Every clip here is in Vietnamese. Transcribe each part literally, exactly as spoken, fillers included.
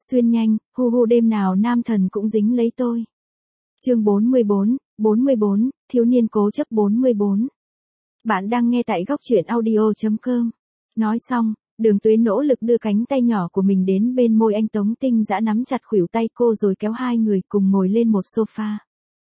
Xuyên nhanh, hu hu đêm nào nam thần cũng dính lấy tôi. Chương bốn mươi bốn, bốn mươi bốn, thiếu niên cố chấp bốn mươi bốn. Bạn đang nghe tại góc truyện audio chấm com. Nói xong, Đường Tuế nỗ lực đưa cánh tay nhỏ của mình đến bên môi anh Tống Tinh Dã, nắm chặt khuỷu tay cô rồi kéo hai người cùng ngồi lên một sofa.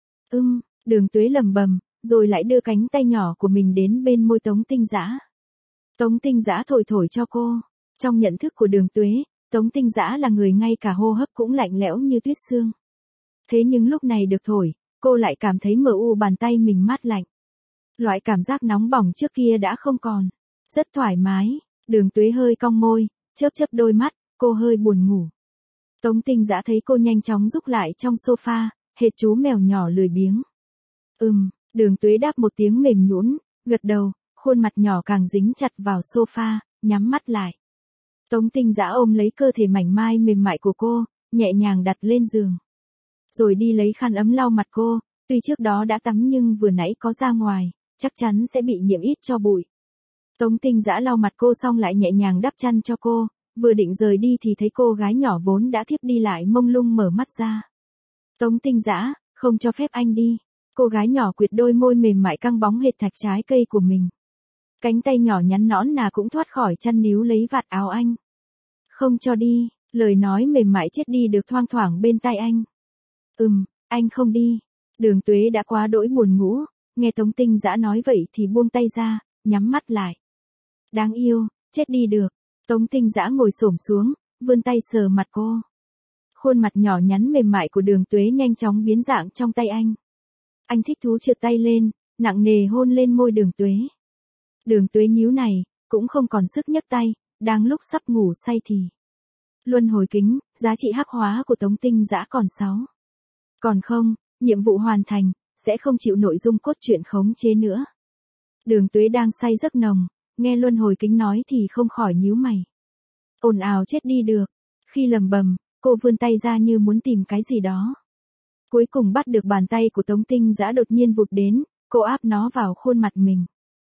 Ưm, Đường Tuế lẩm bẩm, rồi lại đưa cánh tay nhỏ của mình đến bên môi Tống Tinh Dã. Tống Tinh Dã thổi thổi cho cô. Trong nhận thức của Đường Tuế, Tống Tinh Dã là người ngay cả hô hấp cũng lạnh lẽo như tuyết sương. Thế nhưng lúc này được thổi, cô lại cảm thấy mờ u bàn tay mình mát lạnh. Loại cảm giác nóng bỏng trước kia đã không còn. Rất thoải mái. Đường Tuế hơi cong môi, chớp chớp đôi mắt, cô hơi buồn ngủ. Tống Tinh Dã thấy cô nhanh chóng rúc lại trong sofa, hệt chú mèo nhỏ lười biếng. Ừm, Đường Tuế đáp một tiếng mềm nhũn, gật đầu, khuôn mặt nhỏ càng dính chặt vào sofa, nhắm mắt lại. Tống Tinh Dã ôm lấy cơ thể mảnh mai mềm mại của cô, nhẹ nhàng đặt lên giường. Rồi đi lấy khăn ấm lau mặt cô, tuy trước đó đã tắm nhưng vừa nãy có ra ngoài, chắc chắn sẽ bị nhiễm ít tro bụi. Tống Tinh Dã lau mặt cô xong lại nhẹ nhàng đắp chăn cho cô, vừa định rời đi thì thấy cô gái nhỏ vốn đã thiếp đi lại mông lung mở mắt ra. Tống Tinh Dã, không cho phép anh đi. Cô gái nhỏ quệt đôi môi mềm mại căng bóng hệt thạch trái cây của mình. Cánh tay nhỏ nhắn nõn nà cũng thoát khỏi chăn níu lấy vạt áo anh. Không cho đi, lời nói mềm mại chết đi được thoang thoảng bên tai anh. Ừm, anh không đi. Đường Tuế đã quá đỗi buồn ngủ, nghe Tống Tinh Dã nói vậy thì buông tay ra, nhắm mắt lại. Đáng yêu, chết đi được. Tống Tinh Dã ngồi xổm xuống, vươn tay sờ mặt cô. Khuôn mặt nhỏ nhắn mềm mại của Đường Tuế nhanh chóng biến dạng trong tay anh. Anh thích thú trượt tay lên, nặng nề hôn lên môi Đường Tuế. Đường Tuế nhíu này, cũng không còn sức nhấc tay, đang lúc sắp ngủ say thì. Luân hồi kính, giá trị hắc hóa của Tống Tinh Dã còn sáu. Còn không, nhiệm vụ hoàn thành, sẽ không chịu nội dung cốt truyện khống chế nữa. Đường Tuế đang say giấc nồng, nghe luân hồi kính nói thì không khỏi nhíu mày. Ồn ào chết đi được. Khi lầm bầm, cô vươn tay ra như muốn tìm cái gì đó. Cuối cùng bắt được bàn tay của Tống Tinh Dã đột nhiên vụt đến, cô áp nó vào khuôn mặt mình.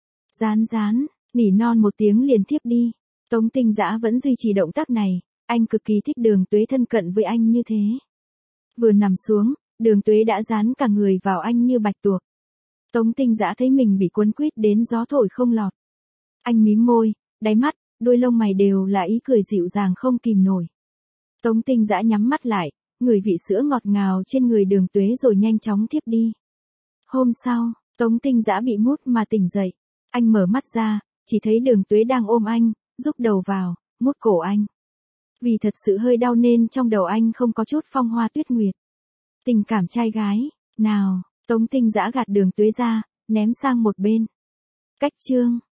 Rán rán, nỉ non một tiếng liền thiếp đi. Tống Tinh Dã vẫn duy trì động tác này, anh cực kỳ thích Đường Tuế thân cận với anh như thế. Vừa nằm xuống, Đường Tuế đã dán cả người vào anh như bạch tuộc. Tống Tinh Dã thấy mình bị quấn quýt đến gió thổi không lọt. Anh mím môi, đáy mắt, đôi lông mày đều là ý cười dịu dàng không kìm nổi. Tống Tinh Dã nhắm mắt lại, ngửi vị sữa ngọt ngào trên người Đường Tuế rồi nhanh chóng thiếp đi. Hôm sau, Tống Tinh Dã bị mút mà tỉnh dậy. Anh mở mắt ra, chỉ thấy Đường Tuế đang ôm anh, rúc đầu vào, mút cổ anh. Vì thật sự hơi đau nên trong đầu anh không có chút phong hoa tuyết nguyệt. Tình cảm trai gái, nào, Tống Tinh Dã gạt Đường Tuế ra, ném sang một bên. Cách chương.